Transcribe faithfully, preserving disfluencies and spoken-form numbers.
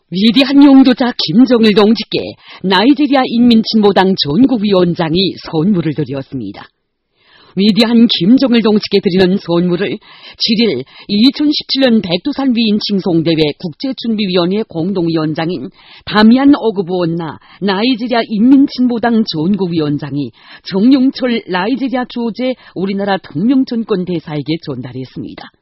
위대한 용도자 김정일 동지께 나이지리아 인민진보당 전국위원장이 선물을 드렸습니다. 위대한 김정일 동지께 드리는 선물을 칠 일 이천십칠 년 백두산 위인 칭송대회 국제준비위원회 공동위원장인 다미안 오그부온나 나이지리아 인민진보당 전국위원장이 정용철 나이지리아 주재 우리나라 특명전권 대사에게 전달했습니다.